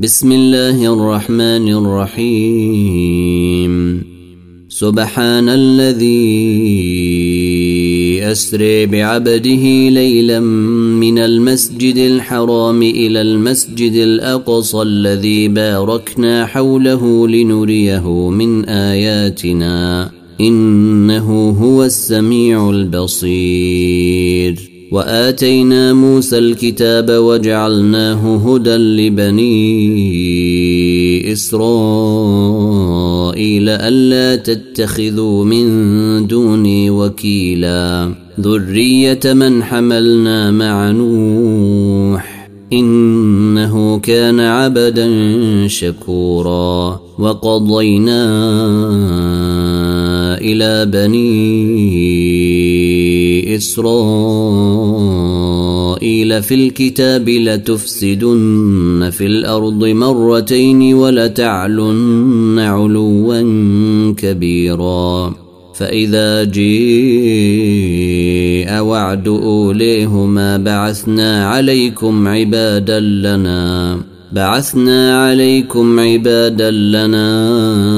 بسم الله الرحمن الرحيم. سبحان الذي أسري بعبده ليلا من المسجد الحرام إلى المسجد الأقصى الذي باركنا حوله لنريه من آياتنا إنه هو السميع البصير. وآتينا موسى الكتاب وجعلناه هدى لبني إسرائيل ألا تتخذوا من دوني وكيلا ذرية من حملنا مع نوح إنه كان عبدا شكورا. وقضينا إلى بني إسرائيل في الكتاب لتفسدن في الأرض مرتين ولتعلن علوا كبيرا. فإذا جاء وعد أوليهما بعثنا عليكم عبادا لنا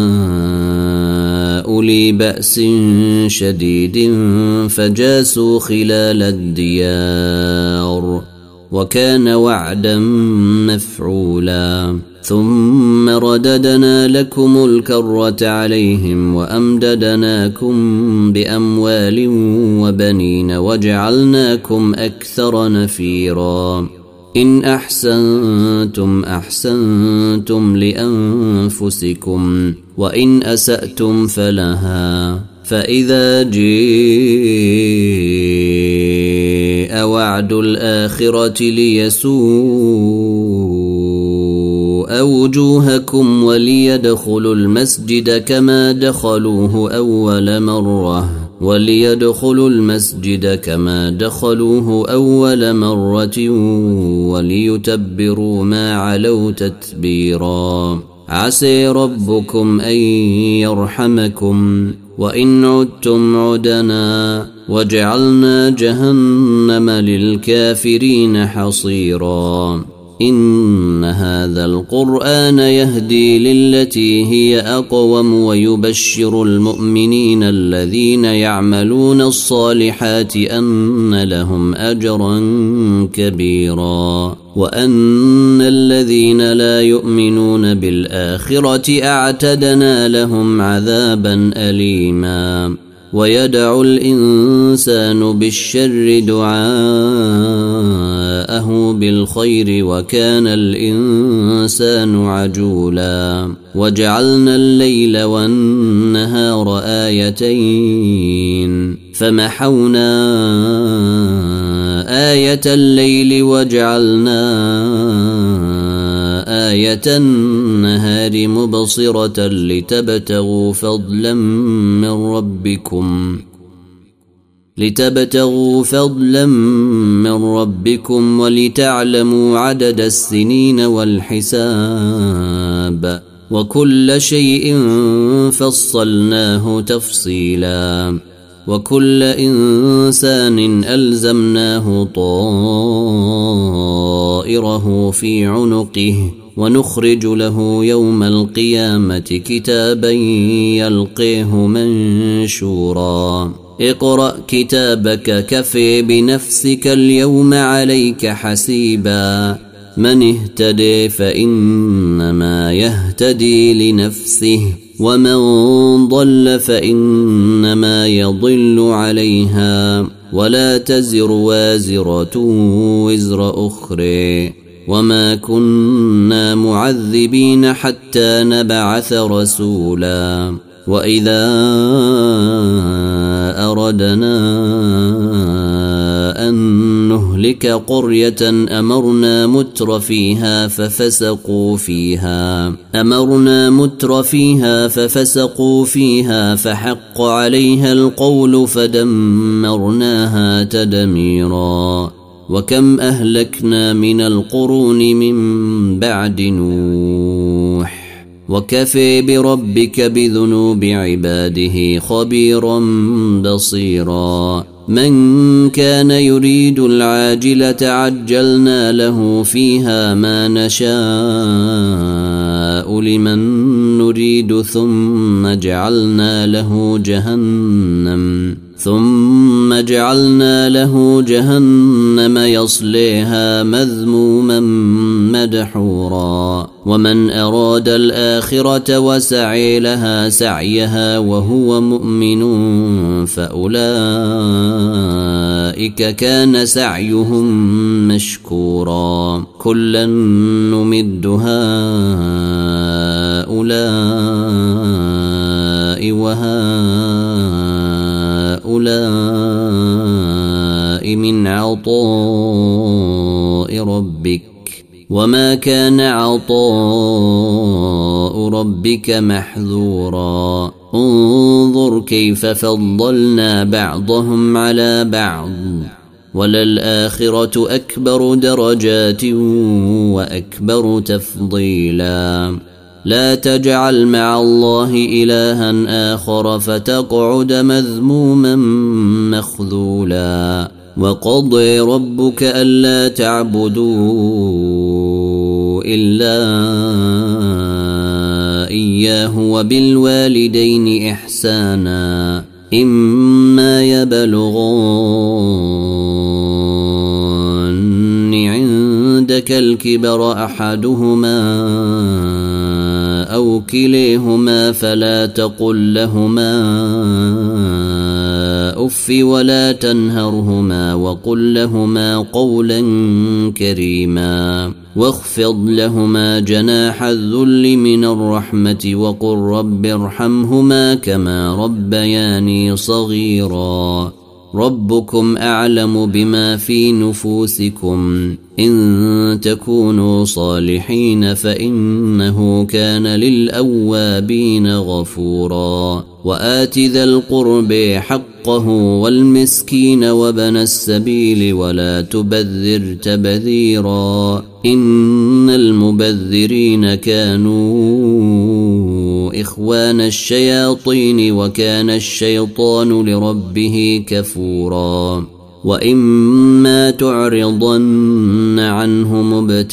أولي بأس شديد فجاسوا خلال الديار وكان وعدا مفعولا. ثم رددنا لكم الكرة عليهم وأمددناكم بأموال وبنين وجعلناكم أكثر نفيرا. إن أحسنتم أحسنتم لأنفسكم وإن أسأتم فلها. فإذا جاء وعد الآخرة ليسوء وجوهكم وليدخلوا المسجد كما دخلوه أول مرة وليتبروا ما علوا تتبيرا. عسى ربكم أن يرحمكم وإن عدتم عدنا وجعلنا جهنم للكافرين حصيرا. إن هذا القرآن يهدي للتي هي أقوم ويبشر المؤمنين الذين يعملون الصالحات أن لهم أجرا كبيرا وأن الذين لا يؤمنون بالآخرة أعتدنا لهم عذابا أليما. ويدعو الإنسان بالشر دعاءه بالخير وكان الإنسان عجولا. وجعلنا الليل والنهار آيتين فمحونا آية الليل وجعلنا آية النهار مبصرة لتبتغوا فضلا من ربكم ولتعلموا عدد السنين والحساب وكل شيء فصلناه تفصيلا. وكل إنسان ألزمناه طائره في عنقه ونخرج له يوم القيامة كتابا يلقيه منشورا. اقرأ كتابك كفى بنفسك اليوم عليك حسيبا. من اهتدي فإنما يهتدي لنفسه ومن ضل فإنما يضل عليها ولا تزر وازرة وزر أخرى وما كنا معذبين حتى نبعث رسولا. وإذا أردنا أن نهلك قرية أمرنا متر فيها ففسقوا فيها فحق عليها القول فدمرناها تدميرا. وكم أهلكنا من القرون من بعد نوح وكفى بربك بذنوب عباده خبيرا بصيرا. من كان يريد العاجلة عجلنا له فيها ما نشاء لمن نريد ثم جعلنا له جهنم يصليها مذموما مدحورا ومن أراد الآخرة وسعي لها سعيها وهو مؤمن فأولئك كان سعيهم مشكورا كلا نمد هؤلاء وهؤلاء من عطاء ربك وما كان عطاء ربك محذورا انظر كيف فضلنا بعضهم على بعض وللآخرة أكبر درجات وأكبر تفضيلا لا تجعل مع الله إلها آخر فتقعد مذموما مخذولا وقضى ربك ألا تعبدوا إلا إياه وبالوالدين إحسانا إما يبلغن عندك الكبر أحدهما أو كليهما فلا تقل لهما أف ولا تنهرهما وقل لهما قولا كريما واخفض لهما جناح الذل من الرحمة وقل رب ارحمهما كما ربياني صغيرا ربكم أعلم بما في نفوسكم إن تكونوا صالحين فإنه كان للأوابين غفورا وآت ذا القرب حقه والمسكين وابن السبيل ولا تبذر تبذيرا إن المبذرين كانوا إخوان الشياطين وكان الشيطان لربه كفورا وإما تعرضن عنهم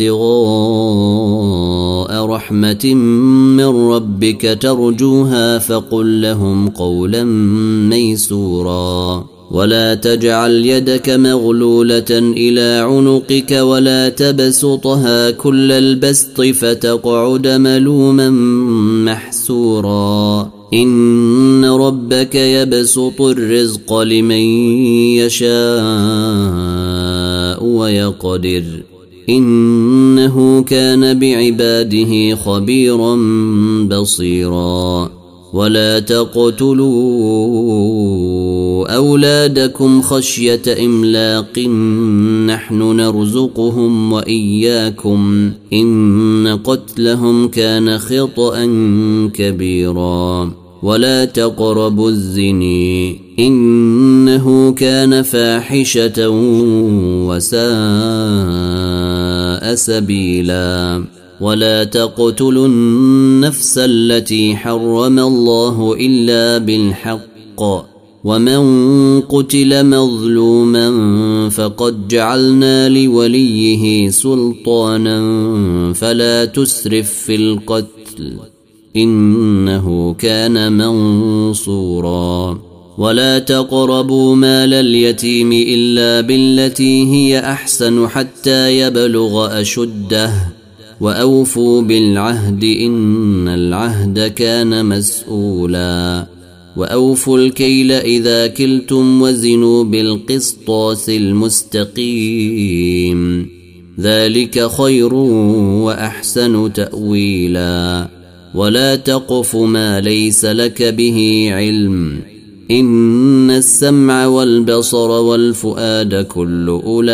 ابتغاء رحمة من ربك ترجوها فقل لهم قولا ميسورا ولا تجعل يدك مغلولة إلى عنقك ولا تبسطها كل البسط فتقعد ملوما محسورا إن ربك يبسط الرزق لمن يشاء ويقدر إنه كان بعباده خبيرا بصيرا ولا تقتلوا أولادكم خشية إملاق نحن نرزقهم وإياكم إن قتلهم كان خطأ كبيرا ولا تقربوا الزنا إنه كان فاحشة وساء سبيلا ولا تقتلوا النفس التي حرم الله إلا بالحق ومن قتل مظلوما فقد جعلنا لوليه سلطانا فلا تسرف في القتل إنه كان منصورا ولا تقربوا مال اليتيم إلا بالتي هي أحسن حتى يبلغ أشده وأوفوا بالعهد إن العهد كان مسؤولا وأوفوا الكيل إذا كلتم وزنوا بالقسطاس المستقيم ذلك خير وأحسن تأويلا ولا تقف ما ليس لك به علم إن السمع والبصر والفؤاد كل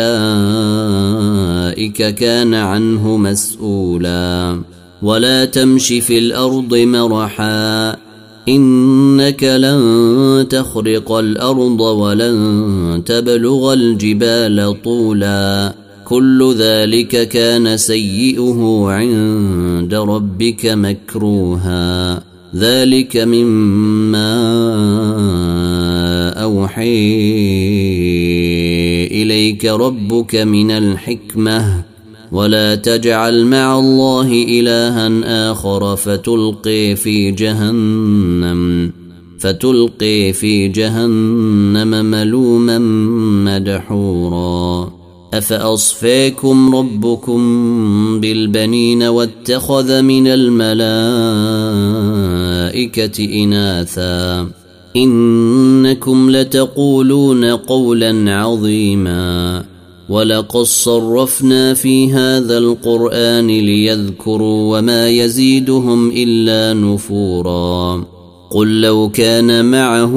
أولئك كان عنه مسؤولا ولا تمش في الأرض مرحا إنك لن تخرق الأرض ولن تبلغ الجبال طولا كل ذلك كان سيئه عند ربك مكروها ذلك مما أوحي إليك ربك من الحكمة ولا تجعل مع الله إلها آخر فتلقي في جهنم ملوما مدحورا أفأصفاكم ربكم بالبنين واتخذ من الملائكة إناثا إنكم لتقولون قولا عظيما ولقد صرفنا في هذا القرآن ليذكروا وما يزيدهم إلا نفورا قل لو كان معه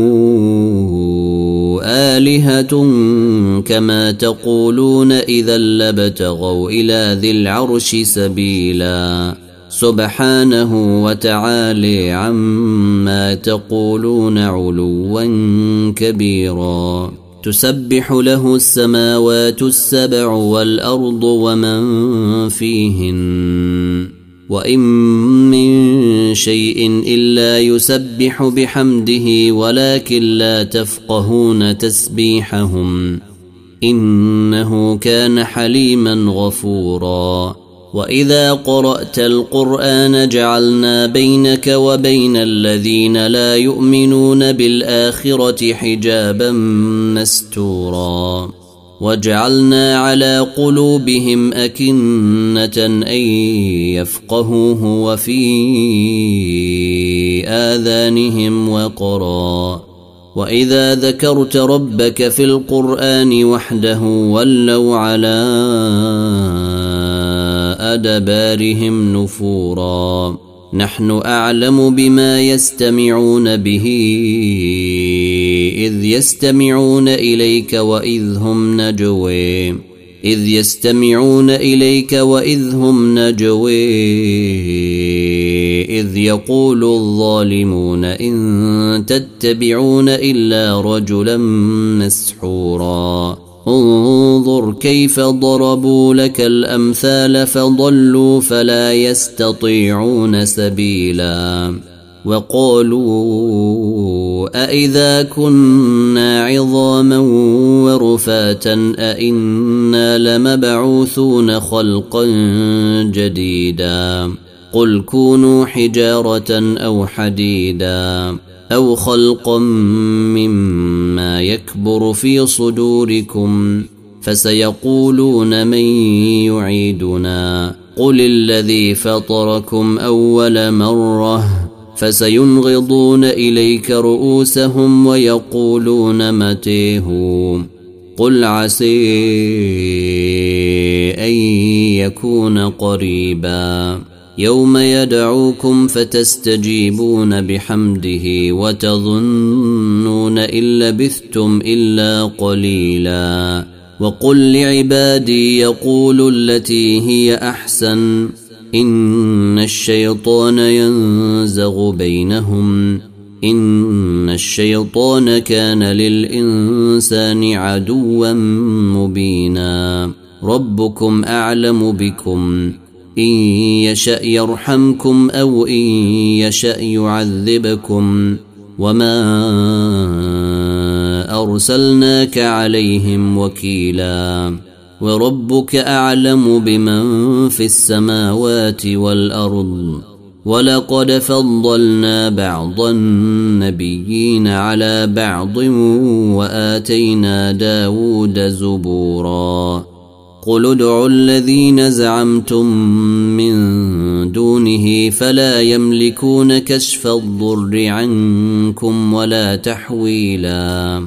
آلهة كما تقولون إذا لابتغوا إلى ذي العرش سبيلا سبحانه وتعالى عما تقولون علوا كبيرا تسبح له السماوات السبع والأرض ومن فيهن وإن من شيء إلا يسبح بحمده ولكن لا تفقهون تسبيحهم إنه كان حليما غفورا وإذا قرأت القرآن جعلنا بينك وبين الذين لا يؤمنون بالآخرة حجابا مستورا وجعلنا على قلوبهم أكنة أن يفقهوه وفي آذانهم وقرا وإذا ذكرت ربك في القرآن وحده ولوا على أدبارهم نفورا نحن أعلم بما يستمعون به إذ يستمعون إليك وإذ هم نجوي إذ يقول الظالمون إن تتبعون إلا رجلا مسحورا انظر كيف ضربوا لك الأمثال فضلوا فلا يستطيعون سبيلا وقالوا أإذا كنا عظاما ورفاتا أإنا لمبعوثون خلقا جديدا قل كونوا حجارة أو حديدا أو خلقا مما يكبر في صدوركم فسيقولون من يعيدنا قل الذي فطركم أول مرة فسينغضون إليك رؤوسهم ويقولون متى هو قل عسى أن يكون قريبا يوم يدعوكم فتستجيبون بحمده وتظنون إن لبثتم إلا قليلا وقل لعبادي يقولوا التي هي أحسن إن الشيطان ينزغ بينهم إن الشيطان كان للإنسان عدوا مبينا ربكم أعلم بكم إن يشأ يرحمكم أو إن يشأ يعذبكم وما أرسلناك عليهم وكيلا وربك أعلم بمن في السماوات والأرض ولقد فضلنا بعض النبيين على بعض وآتينا داود زبورا قل ادعوا الذين زعمتم من دونه فلا يملكون كشف الضر عنكم ولا تحويلا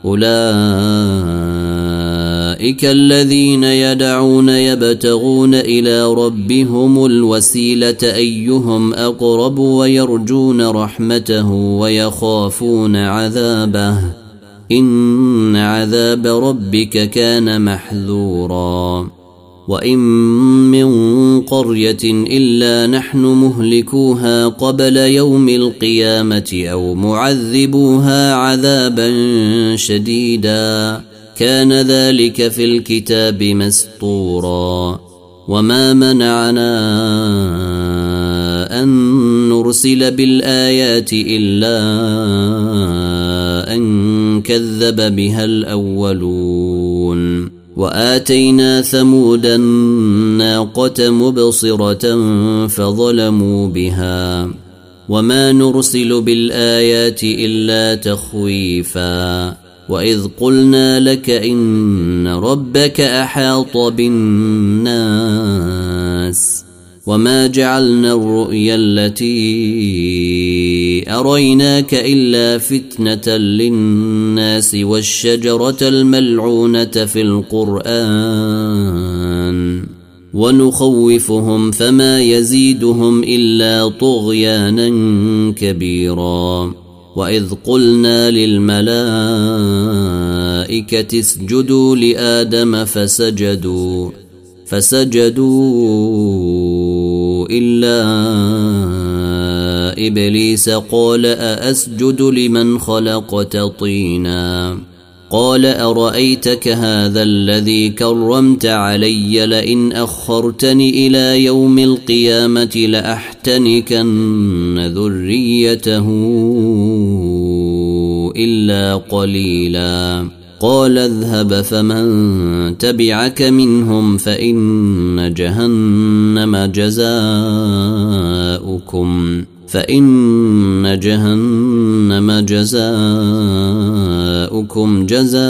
أولئك الذين يدعون يبتغون إلى ربهم الوسيلة أيهم أقرب ويرجون رحمته ويخافون عذابه إن عذاب ربك كان محذورا وإن من قرية إلا نحن مهلكوها قبل يوم القيامة أو معذبوها عذابا شديدا كان ذلك في الكتاب مسطورا وما منعنا أن نرسل بالآيات إلا أن كذب بها الأولون وآتينا ثمود الناقة مبصرة فظلموا بها وما نرسل بالآيات إلا تخويفا وإذ قلنا لك إن ربك أحاط بالناس وما جعلنا الرؤيا التي أريناك إلا فتنة للناس والشجرة الملعونة في القرآن ونخوفهم فما يزيدهم إلا طغيانا كبيرا وإذ قلنا للملائكة اسجدوا لآدم فسجدوا إلا إبليس قال أأسجد لمن خلقت طينا قال أرأيتك هذا الذي كرمت علي لئن أخرتني إلى يوم القيامة لأحتنكن ذريته إلا قليلا قال اذهب فمن تبعك منهم فإن جهنم جزاؤكم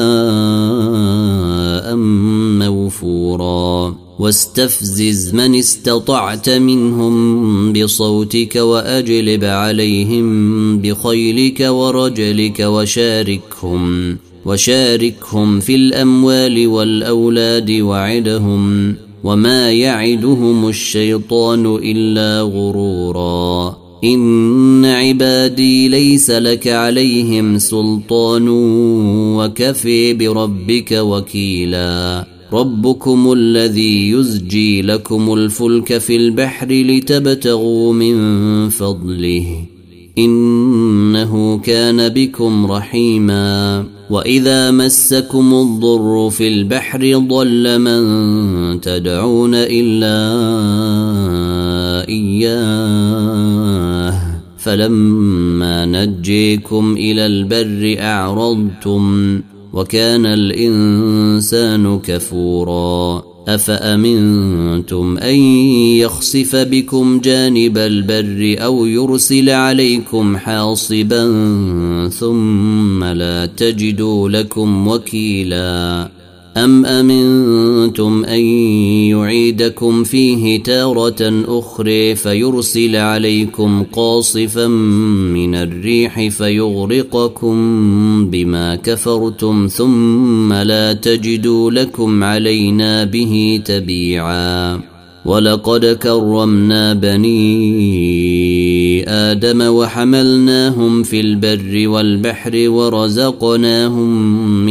جزاء موفورا واستفزز من استطعت منهم بصوتك وأجلب عليهم بخيلك ورجلك وشاركهم في الأموال والأولاد وعدهم وما يعدهم الشيطان إلا غرورا إن عبادي ليس لك عليهم سلطان وكفي بربك وكيلا ربكم الذي يزجي لكم الفلك في البحر لتبتغوا من فضله إنه كان بكم رحيما وإذا مسكم الضر في البحر ضل من تدعون إلا إياه فلما نجيكم إلى البر أعرضتم وكان الإنسان كفورا أفأمنتم أن يخسف بكم جانب البر أو يرسل عليكم حاصبا ثم لا تجدوا لكم وكيلا أم أمنتم أن يعيدكم فيه تارة أخرى فيرسل عليكم قاصفا من الريح فيغرقكم بما كفرتم ثم لا تجدوا لكم علينا به تبيعا ولقد كرمنا بني آدم وحملناهم في البر والبحر ورزقناهم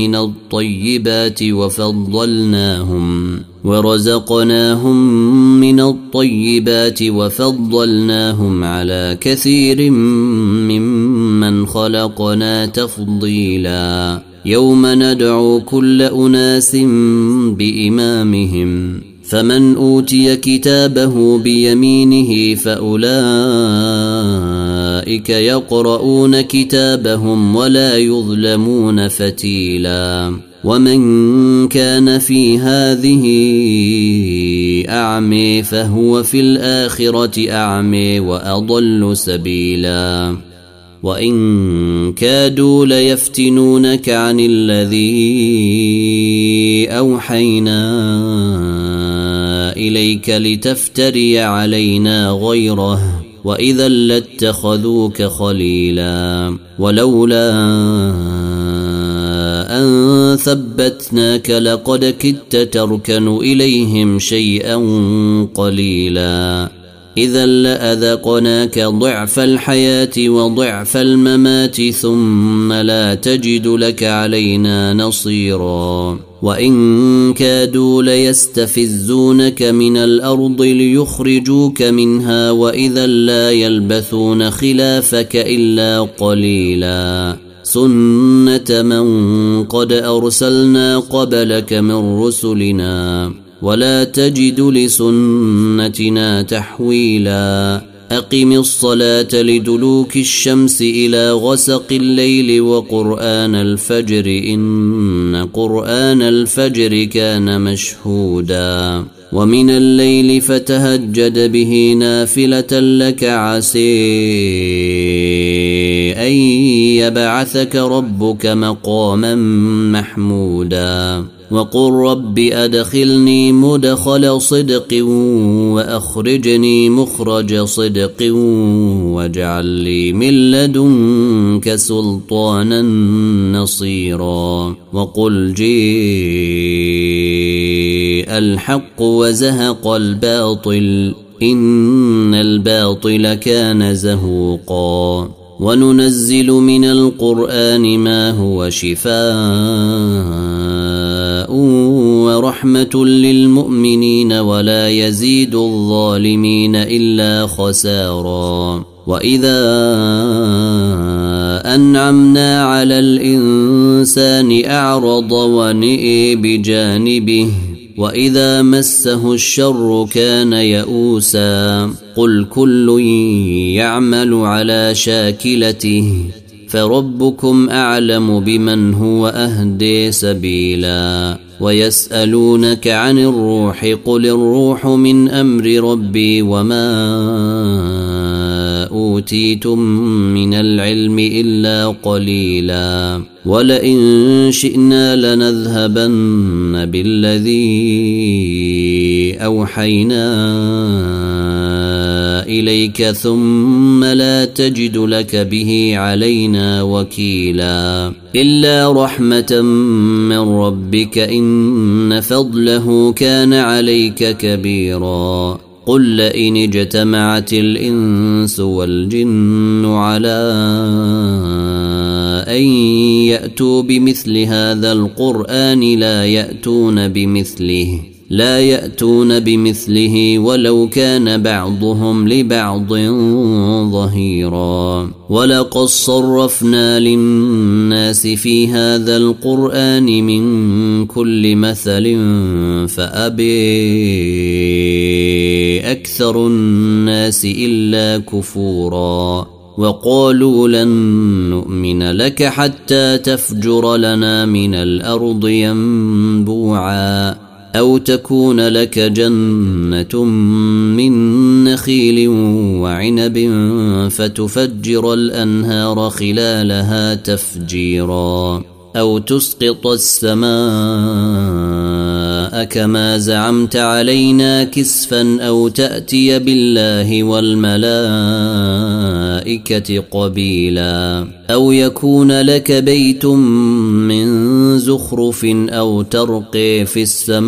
من الطيبات وفضلناهم على كثير ممن خلقنا تفضيلا يوم ندعو كل أناس بإمامهم فمن أوتي كتابه بيمينه فأولئك يقرؤون كتابهم ولا يظلمون فتيلا ومن كان في هذه أعمي فهو في الآخرة أعمي وأضل سبيلا وإن كادوا ليفتنونك عن الذي أوحينا إليك لتفتري علينا غيره وإذا لاتخذوك خليلا ولولا أن ثبتناك لقد كدت تركن إليهم شيئا قليلا إذا لأذقناك ضعف الحياة وضعف الممات ثم لا تجد لك علينا نصيرا وإن كادوا ليستفزونك من الأرض ليخرجوك منها وإذا لا يلبثون خلافك إلا قليلا سنة من قد أرسلنا قبلك من رسلنا ولا تجد لسنتنا تحويلا أقم الصلاة لدلوك الشمس إلى غسق الليل وقرآن الفجر إن قرآن الفجر كان مشهودا ومن الليل فتهجد به نافلة لك عسى أن يبعثك ربك مقاما محمودا وقل رب أدخلني مدخل صدق وأخرجني مخرج صدق واجعل لي من لدنك سلطانا نصيرا وقل جاء الحق وزهق الباطل إن الباطل كان زهوقا وننزل من القرآن ما هو شفاء ورحمة للمؤمنين ولا يزيد الظالمين إلا خسارا وإذا أنعمنا على الإنسان أعرض ونئي بجانبه وإذا مسه الشر كان يئوسا قل كل يعمل على شاكلته فربكم أعلم بمن هو أهدي سبيلا ويسألونك عن الروح قل الروح من أمر ربي وما أوتيتم من العلم إلا قليلا ولئن شئنا لنذهبن بالذي أوحينا إليك ثم لا تجد لك به علينا وكيلا إلا رحمة من ربك إن فضله كان عليك كبيرا قل لئن اجتمعت الإنس والجن على أن يأتوا بمثل هذا القرآن لا يأتون بمثله ولو كان بعضهم لبعض ظهيرا ولقد صرفنا للناس في هذا القرآن من كل مثل فأبي أكثر الناس إلا كفورا وقالوا لن نؤمن لك حتى تفجر لنا من الأرض ينبوعا أو تكون لك جنة من نخيل وعنب فتفجر الأنهار خلالها تفجيرا أو تسقط السماء كما زعمت علينا كسفا أو تأتي بالله والملائكة قبيلا أو يكون لك بيت من زخرف أو ترقي في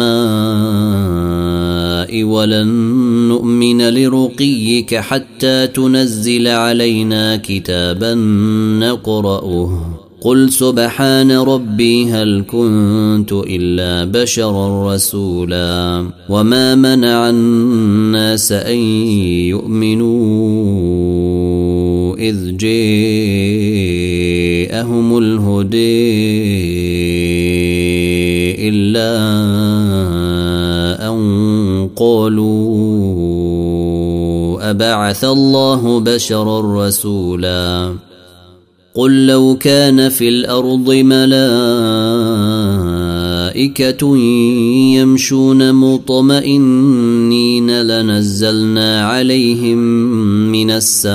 السماء ولن نؤمن لرقيك حتى تنزل علينا كتابا نقرأه قل سبحان ربي هل كنت إلا بشرا رسولا وما منع الناس أن يؤمنوا إذ جاءهم الهدى إلا أن قالوا أبعث الله بشرا رسولا قل لو كان في الأرض ملائكة يمشون مطمئنين لنزلنا عليهم من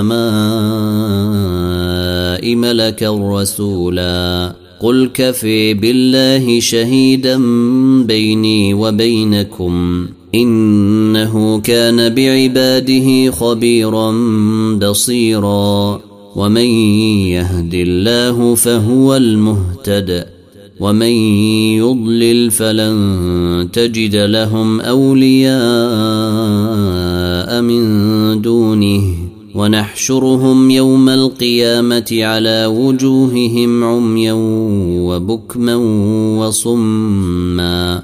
السماء ملكا رسولا قل كفي بالله شهيدا بيني وبينكم إنه كان بعباده خبيرا بصيرا ومن يهد الله فهو المهتد ومن يضلل فلن تجد لهم أولياء من دونه ونحشرهم يوم القيامة على وجوههم عميا وبكما وصما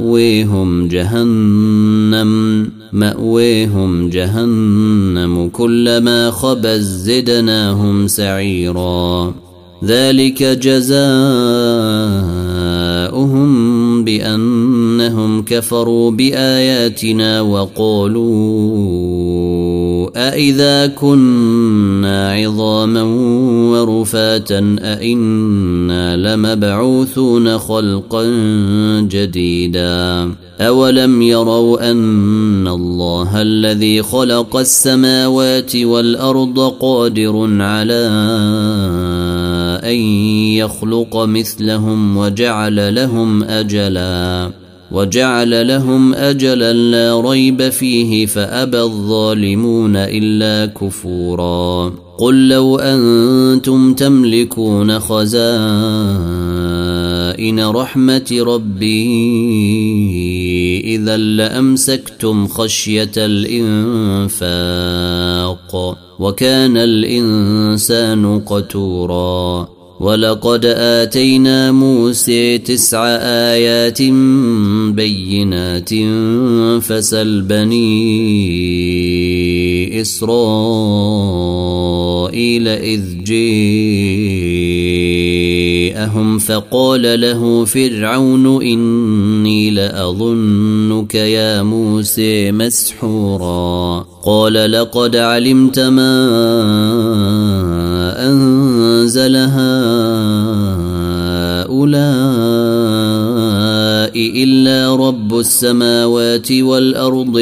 مأويهم جهنم كلما خبت زدناهم سعيرا ذلك جزاؤهم بأنهم كفروا بآياتنا وقالوا أإذا كنا عظاما ورفاتا أإنا لمبعوثون خلقا جديدا أولم يروا أن الله الذي خلق السماوات والأرض قادر على أن يخلق مثلهم وجعل لهم أجلا لا ريب فيه فأبى الظالمون إلا كفورا قل لو أنتم تملكون خزائن رحمة ربي إذا لأمسكتم خشية الإنفاق وكان الإنسان قتورا ولقد آتينا موسى 9 آيات بينات فسل بني إسرائيل إذ جاءهم فقال له فرعون إني لأظنك يا موسى مسحورا قال لقد علمت ما أنزل هؤلاء إلا رب السماوات والأرض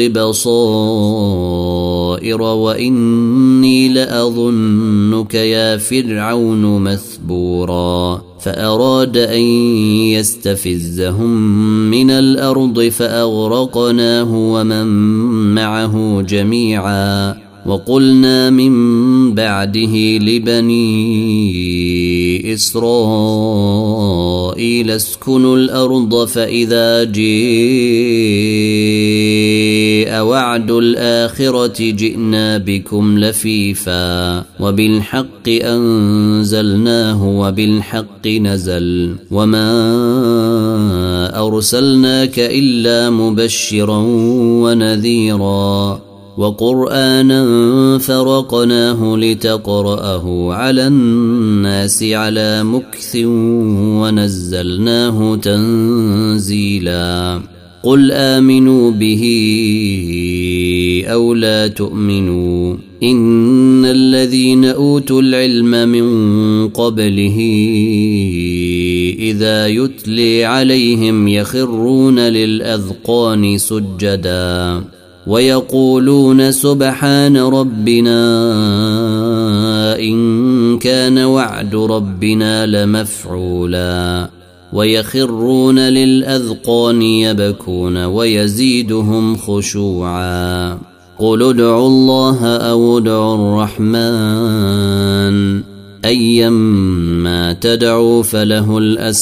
بصائر وإني لأظنك يا فرعون مثبورا فأراد أن يستفزهم من الأرض فأغرقناه ومن معه جميعا وقلنا من بعده لبني إسرائيل اسكنوا الأرض فإذا جاء وعد الآخرة جئنا بكم لفيفا وبالحق أنزلناه وبالحق نزل وما أرسلناك إلا مبشرا ونذيرا وقرآنا فرقناه لتقرأه على الناس على مكث ونزلناه تنزيلا قل آمنوا به أو لا تؤمنوا إن الذين أوتوا العلم من قبله إذا يتلي عليهم يخرون للأذقان سجدا ويقولون سبحان ربنا إن كان وعد ربنا لمفعولا ويخرون للأذقان يبكون ويزيدهم خشوعا قل ادعوا الله أو ادعوا الرحمن أيما تدعوا فله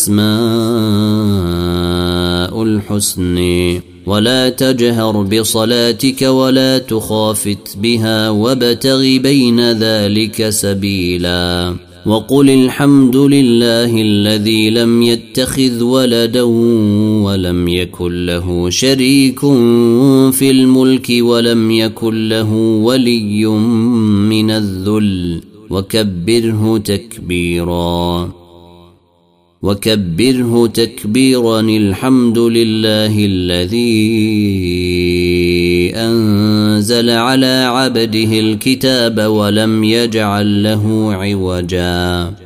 الأسماء الحسنى ولا تجهر بصلاتك ولا تخافت بها وابتغ بين ذلك سبيلا وقل الحمد لله الذي لم يتخذ ولدا ولم يكن له شريك في الملك ولم يكن له ولي من الذل وكبره تكبيرا الحمد لله الذي أنزل على عبده الكتاب ولم يجعل له عوجا